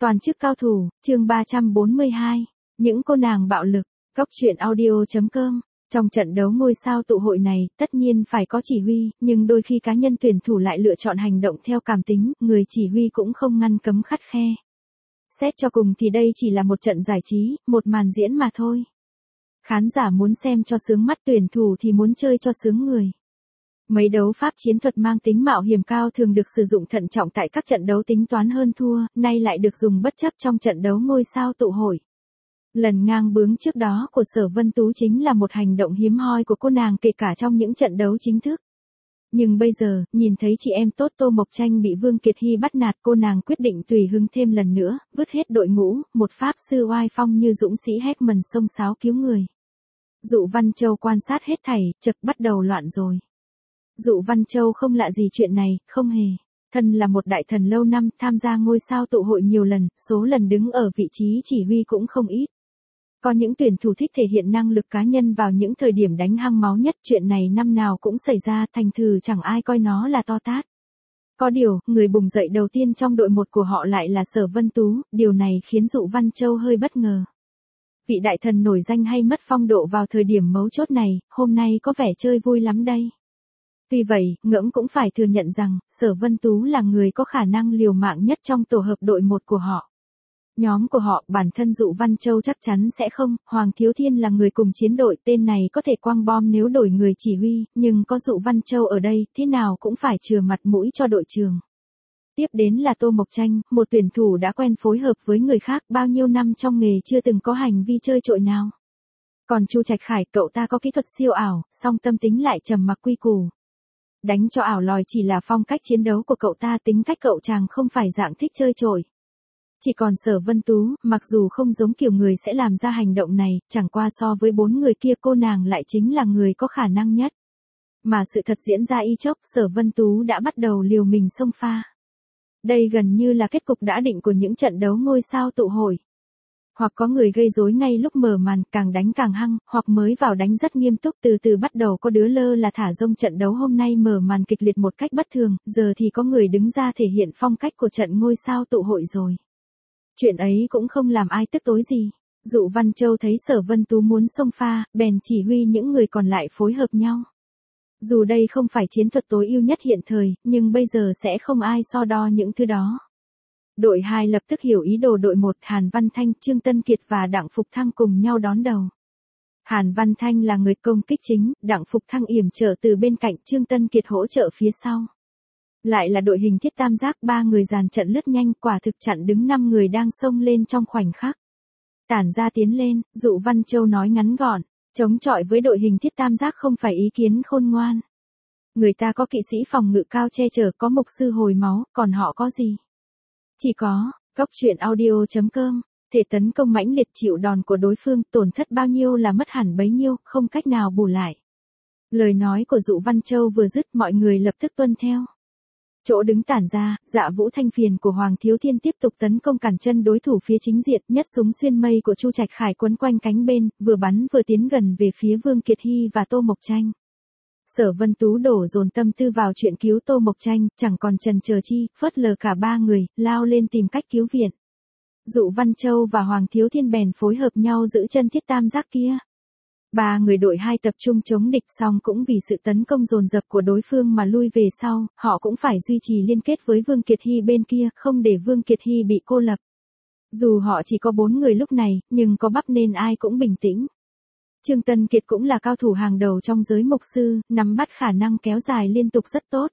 Toàn chức cao thủ, chương 342. Những cô nàng bạo lực, góc truyện audio.com. Trong trận đấu ngôi sao tụ hội này, tất nhiên phải có chỉ huy, nhưng đôi khi cá nhân tuyển thủ lại lựa chọn hành động theo cảm tính, người chỉ huy cũng không ngăn cấm khắt khe. Xét cho cùng thì đây chỉ là một trận giải trí, một màn diễn mà thôi. Khán giả muốn xem cho sướng mắt, tuyển thủ thì muốn chơi cho sướng người. Mấy đấu pháp chiến thuật mang tính mạo hiểm cao thường được sử dụng thận trọng tại các trận đấu tính toán hơn thua, nay lại được dùng bất chấp trong trận đấu ngôi sao tụ hội. Lần ngang bướng trước đó của Sở Vân Tú chính là một hành động hiếm hoi của cô nàng kể cả trong những trận đấu chính thức. Nhưng bây giờ, nhìn thấy chị em tốt Tô Mộc Tranh bị Vương Kiệt Hy bắt nạt, cô nàng quyết định tùy hứng thêm lần nữa, vứt hết đội ngũ, một pháp sư oai phong như dũng sĩ Heckman xông xáo cứu người. Dụ Văn Châu quan sát hết thảy, chợt bắt đầu loạn rồi. Dụ Văn Châu không lạ gì chuyện này, không hề. Thân là một đại thần lâu năm, tham gia ngôi sao tụ hội nhiều lần, số lần đứng ở vị trí chỉ huy cũng không ít. Có những tuyển thủ thích thể hiện năng lực cá nhân vào những thời điểm đánh hăng máu nhất, chuyện này năm nào cũng xảy ra, thành thử chẳng ai coi nó là to tát. Có điều, người bùng dậy đầu tiên trong đội một của họ lại là Sở Vân Tú, điều này khiến Dụ Văn Châu hơi bất ngờ. Vị đại thần nổi danh hay mất phong độ vào thời điểm mấu chốt này, hôm nay có vẻ chơi vui lắm đây. Tuy vậy, ngẫm cũng phải thừa nhận rằng, Sở Vân Tú là người có khả năng liều mạng nhất trong tổ hợp đội một của họ. Nhóm của họ, bản thân Dụ Văn Châu chắc chắn sẽ không, Hoàng Thiếu Thiên là người cùng chiến đội, tên này có thể quăng bom nếu đổi người chỉ huy, nhưng có Dụ Văn Châu ở đây, thế nào cũng phải chừa mặt mũi cho đội trường. Tiếp đến là Tô Mộc Tranh, một tuyển thủ đã quen phối hợp với người khác, bao nhiêu năm trong nghề chưa từng có hành vi chơi trội nào. Còn Chu Trạch Khải, cậu ta có kỹ thuật siêu ảo, song tâm tính lại trầm mặc quy củ. Đánh cho ảo lòi chỉ là phong cách chiến đấu của cậu ta, tính cách cậu chàng không phải dạng thích chơi trội. Chỉ còn Sở Vân Tú, mặc dù không giống kiểu người sẽ làm ra hành động này, chẳng qua so với bốn người kia cô nàng lại chính là người có khả năng nhất. Mà sự thật diễn ra y chốc, Sở Vân Tú đã bắt đầu liều mình xông pha. Đây gần như là kết cục đã định của những trận đấu ngôi sao tụ hội. Hoặc có người gây rối ngay lúc mở màn, càng đánh càng hăng, hoặc mới vào đánh rất nghiêm túc, từ từ bắt đầu có đứa lơ là thả rông. Trận đấu hôm nay mở màn kịch liệt một cách bất thường, giờ thì có người đứng ra thể hiện phong cách của trận ngôi sao tụ hội rồi. Chuyện ấy cũng không làm ai tức tối gì. Dụ Văn Châu thấy Sở Vân Tú muốn xông pha, bèn chỉ huy những người còn lại phối hợp nhau. Dù đây không phải chiến thuật tối ưu nhất hiện thời, nhưng bây giờ sẽ không ai so đo những thứ đó. Đội 2 lập tức hiểu ý đồ đội 1, Hàn Văn Thanh, Trương Tân Kiệt và Đặng Phục Thăng cùng nhau đón đầu. Hàn Văn Thanh là người công kích chính, Đặng Phục Thăng yểm trợ từ bên cạnh, Trương Tân Kiệt hỗ trợ phía sau. Lại là đội hình thiết tam giác, 3 người dàn trận lướt nhanh, quả thực chặn đứng 5 người đang xông lên trong khoảnh khắc. Tản ra tiến lên, Dụ Văn Châu nói ngắn gọn, chống chọi với đội hình thiết tam giác không phải ý kiến khôn ngoan. Người ta có kỵ sĩ phòng ngự cao che chở, có mục sư hồi máu, còn họ có gì? Chỉ có, góc truyện audio.com, thể tấn công mãnh liệt chịu đòn của đối phương, tổn thất bao nhiêu là mất hẳn bấy nhiêu, không cách nào bù lại. Lời nói của Dụ Văn Châu vừa dứt, mọi người lập tức tuân theo. Chỗ đứng tản ra, Dạ Vũ Thanh Phiền của Hoàng Thiếu Thiên tiếp tục tấn công cản chân đối thủ phía chính diện, nhất súng xuyên mây của Chu Trạch Khải quấn quanh cánh bên, vừa bắn vừa tiến gần về phía Vương Kiệt Hy và Tô Mộc Tranh. Sở Vân Tú đổ dồn tâm tư vào chuyện cứu Tô Mộc Tranh, chẳng còn chần chờ chi, phớt lờ cả 3 người, lao lên tìm cách cứu viện. Dụ Văn Châu và Hoàng Thiếu Thiên bèn phối hợp nhau giữ chân thiết tam giác kia. 3 người đội 2 tập trung chống địch, xong cũng vì sự tấn công dồn dập của đối phương mà lui về sau, họ cũng phải duy trì liên kết với Vương Kiệt Hy bên kia, không để Vương Kiệt Hy bị cô lập. Dù họ chỉ có 4 người lúc này, nhưng có bắp nên ai cũng bình tĩnh. Trương Tân Kiệt cũng là cao thủ hàng đầu trong giới mục sư, nắm bắt khả năng kéo dài liên tục rất tốt.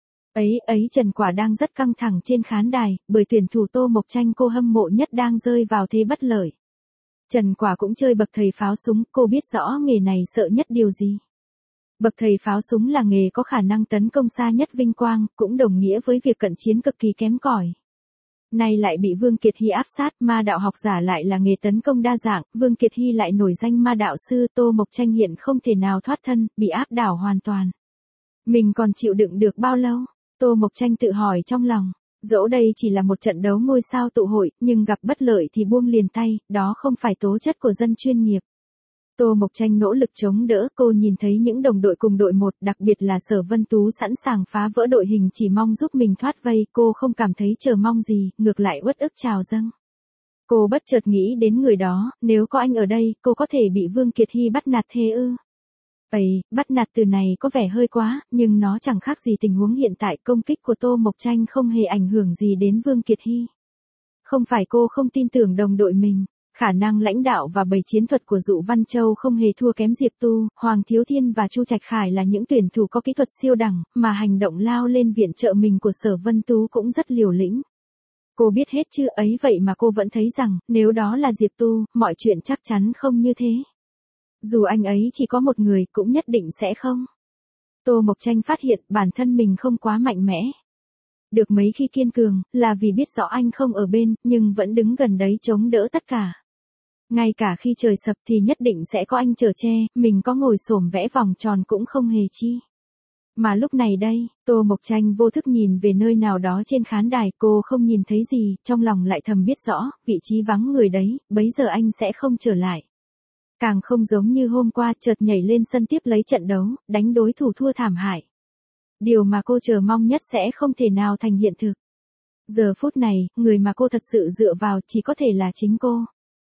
Trần Quả đang rất căng thẳng trên khán đài, bởi tuyển thủ Tô Mộc Tranh cô hâm mộ nhất đang rơi vào thế bất lợi. Trần Quả cũng chơi bậc thầy pháo súng, cô biết rõ nghề này sợ nhất điều gì. Bậc thầy pháo súng là nghề có khả năng tấn công xa nhất vinh quang, cũng đồng nghĩa với việc cận chiến cực kỳ kém cỏi. Nay lại bị Vương Kiệt Hy áp sát, ma đạo học giả lại là nghề tấn công đa dạng, Vương Kiệt Hy lại nổi danh ma đạo sư, Tô Mộc Tranh hiện không thể nào thoát thân, bị áp đảo hoàn toàn. Mình còn chịu đựng được bao lâu? Tô Mộc Tranh tự hỏi trong lòng. Dẫu đây chỉ là một trận đấu ngôi sao tụ hội, nhưng gặp bất lợi thì buông liền tay, đó không phải tố chất của dân chuyên nghiệp. Tô Mộc Tranh nỗ lực chống đỡ, cô nhìn thấy những đồng đội cùng đội 1, đặc biệt là Sở Vân Tú sẵn sàng phá vỡ đội hình chỉ mong giúp mình thoát vây, cô không cảm thấy chờ mong gì, ngược lại uất ức trào dâng. Cô bất chợt nghĩ đến người đó, nếu có anh ở đây, cô có thể bị Vương Kiệt Hy bắt nạt thế ư? Bắt nạt từ này có vẻ hơi quá, nhưng nó chẳng khác gì tình huống hiện tại, công kích của Tô Mộc Tranh không hề ảnh hưởng gì đến Vương Kiệt Hy. Không phải cô không tin tưởng đồng đội mình, khả năng lãnh đạo và bày chiến thuật của Dụ Văn Châu không hề thua kém Diệp Tu, Hoàng Thiếu Thiên và Chu Trạch Khải là những tuyển thủ có kỹ thuật siêu đẳng, mà hành động lao lên viện trợ mình của Sở Vân Tú cũng rất liều lĩnh. Cô biết hết chứ ấy vậy mà cô vẫn thấy rằng, nếu đó là Diệp Tu, mọi chuyện chắc chắn không như thế. Dù anh ấy chỉ có một người cũng nhất định sẽ không. Tô Mộc Tranh phát hiện bản thân mình không quá mạnh mẽ. Được mấy khi kiên cường, là vì biết rõ anh không ở bên, nhưng vẫn đứng gần đấy chống đỡ tất cả. Ngay cả khi trời sập thì nhất định sẽ có anh chở che, mình có ngồi xổm vẽ vòng tròn cũng không hề chi. Mà lúc này đây, Tô Mộc Tranh vô thức nhìn về nơi nào đó trên khán đài, cô không nhìn thấy gì, trong lòng lại thầm biết rõ, vị trí vắng người đấy, bấy giờ anh sẽ không trở lại. Càng không giống như hôm qua chợt nhảy lên sân tiếp lấy trận đấu, đánh đối thủ thua thảm hại. Điều mà cô chờ mong nhất sẽ không thể nào thành hiện thực. Giờ phút này, người mà cô thật sự dựa vào chỉ có thể là chính cô.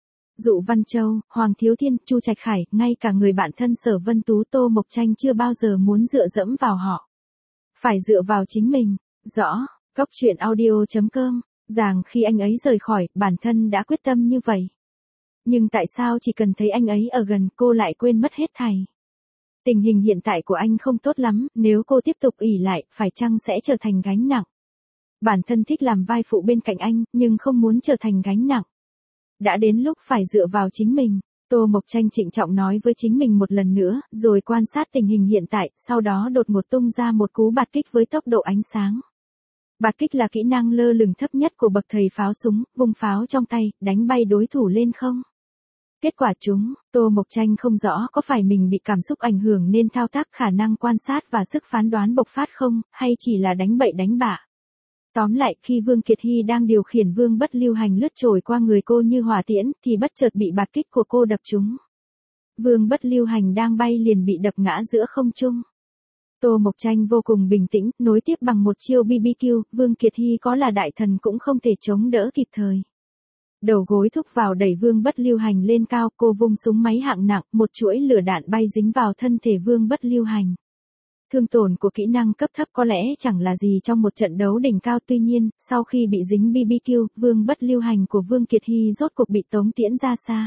Dụ Văn Châu, Hoàng Thiếu Thiên, Chu Trạch Khải, ngay cả người bạn thân Sở Vân Tú, Tô Mộc Tranh chưa bao giờ muốn dựa dẫm vào họ. Phải dựa vào chính mình. Rõ, Cốc Truyện Audio.com, rằng khi anh ấy rời khỏi, bản thân đã quyết tâm như vậy. Nhưng tại sao chỉ cần thấy anh ấy ở gần cô lại quên mất hết thảy? Tình hình hiện tại của anh không tốt lắm, nếu cô tiếp tục ỷ lại, phải chăng sẽ trở thành gánh nặng? Bản thân thích làm vai phụ bên cạnh anh, nhưng không muốn trở thành gánh nặng. Đã đến lúc phải dựa vào chính mình, Tô Mộc Tranh trịnh trọng nói với chính mình một lần nữa, rồi quan sát tình hình hiện tại, sau đó đột ngột tung ra một cú bạt kích với tốc độ ánh sáng. Bạt kích là kỹ năng lơ lửng thấp nhất của bậc thầy pháo súng, vung pháo trong tay, đánh bay đối thủ lên không. Kết quả chúng, Tô Mộc Tranh không rõ có phải mình bị cảm xúc ảnh hưởng nên thao tác khả năng quan sát và sức phán đoán bộc phát không, hay chỉ là đánh bậy đánh bạ. Tóm lại, khi Vương Kiệt Hy đang điều khiển Vương Bất Lưu Hành lướt trồi qua người cô như hỏa tiễn, thì bất chợt bị bạt kích của cô đập trúng. Vương Bất Lưu Hành đang bay liền bị đập ngã giữa không trung. Tô Mộc Tranh vô cùng bình tĩnh, nối tiếp bằng một chiêu BBQ, Vương Kiệt Hy có là đại thần cũng không thể chống đỡ kịp thời. Đầu gối thúc vào đẩy Vương Bất Lưu Hành lên cao, cô vung súng máy hạng nặng, một chuỗi lửa đạn bay dính vào thân thể Vương Bất Lưu Hành. Thương tổn của kỹ năng cấp thấp có lẽ chẳng là gì trong một trận đấu đỉnh cao, tuy nhiên, sau khi bị dính BBQ, Vương Bất Lưu Hành của Vương Kiệt Hy rốt cuộc bị tống tiễn ra xa.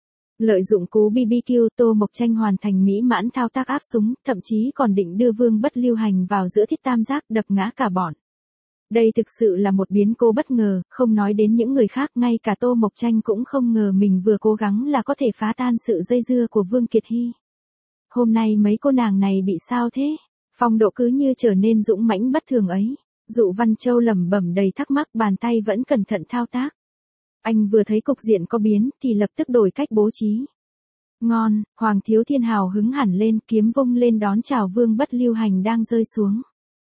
Lợi dụng cú BBQ, Tô Mộc Tranh hoàn thành mỹ mãn thao tác áp súng, thậm chí còn định đưa Vương Bất Lưu Hành vào giữa thiết tam giác đập ngã cả bọn. Đây thực sự là một biến cố bất ngờ, không nói đến những người khác, ngay cả Tô Mộc Tranh cũng không ngờ mình vừa cố gắng là có thể phá tan sự dây dưa của Vương Kiệt Hy. Hôm nay mấy cô nàng này bị sao thế? Phong độ cứ như trở nên dũng mãnh bất thường ấy. Dụ Văn Châu lẩm bẩm đầy thắc mắc, bàn tay vẫn cẩn thận thao tác. Anh vừa thấy cục diện có biến thì lập tức đổi cách bố trí. Ngon, Hoàng Thiếu Thiên hào hứng hẳn lên, kiếm vung lên đón chào Vương Bất Lưu Hành đang rơi xuống.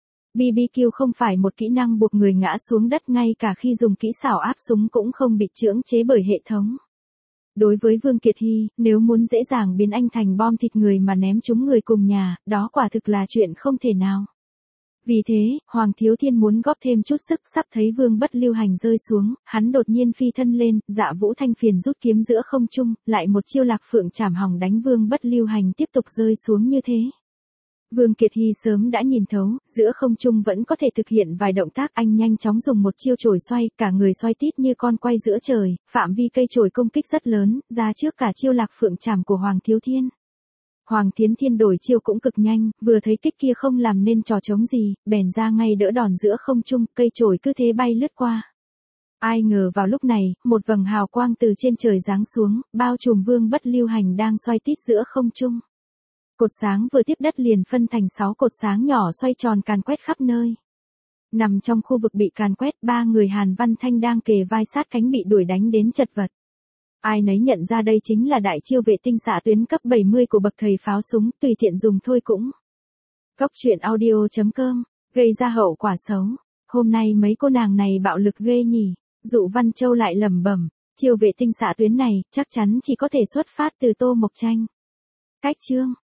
BBQ không phải một kỹ năng buộc người ngã xuống đất, ngay cả khi dùng kỹ xảo áp súng cũng không bị cưỡng chế bởi hệ thống. Đối với Vương Kiệt Hy, nếu muốn dễ dàng biến anh thành bom thịt người mà ném trúng người cùng nhà, đó quả thực là chuyện không thể nào. Vì thế, Hoàng Thiếu Thiên muốn góp thêm chút sức, sắp thấy Vương Bất Lưu Hành rơi xuống, hắn đột nhiên phi thân lên, Dạ Vũ Thanh Phiền rút kiếm giữa không trung, lại một chiêu Lạc Phượng Trảm Hồng đánh Vương Bất Lưu Hành tiếp tục rơi xuống như thế. Vương Kiệt Hy sớm đã nhìn thấu, giữa không trung vẫn có thể thực hiện vài động tác, anh nhanh chóng dùng một chiêu chổi xoay, cả người xoay tít như con quay giữa trời, phạm vi cây chổi công kích rất lớn, ra trước cả chiêu Lạc Phượng Trảm của Hoàng Thiếu Thiên. Hoàng Thiến Thiên đổi chiêu cũng cực nhanh, vừa thấy kích kia không làm nên trò trống gì, bèn ra ngay đỡ đòn giữa không trung, cây chổi cứ thế bay lướt qua. Ai ngờ vào lúc này, một vầng hào quang từ trên trời giáng xuống, bao trùm Vương Bất Lưu Hành đang xoay tít giữa không trung. Cột sáng vừa tiếp đất liền phân thành 6 cột sáng nhỏ xoay tròn càn quét khắp nơi. Nằm trong khu vực bị càn quét, 3 người Hàn Văn Thanh đang kề vai sát cánh bị đuổi đánh đến chật vật. Ai nấy nhận ra đây chính là đại chiêu vệ tinh xạ tuyến cấp 70 của bậc thầy pháo súng, tùy tiện dùng thôi cũng. Cốc Truyện Audio.com, gây ra hậu quả xấu. Hôm nay mấy cô nàng này bạo lực ghê nhỉ. Dụ Văn Châu lại lẩm bẩm, chiêu vệ tinh xạ tuyến này chắc chắn chỉ có thể xuất phát từ Tô Mộc Tranh. Cách chương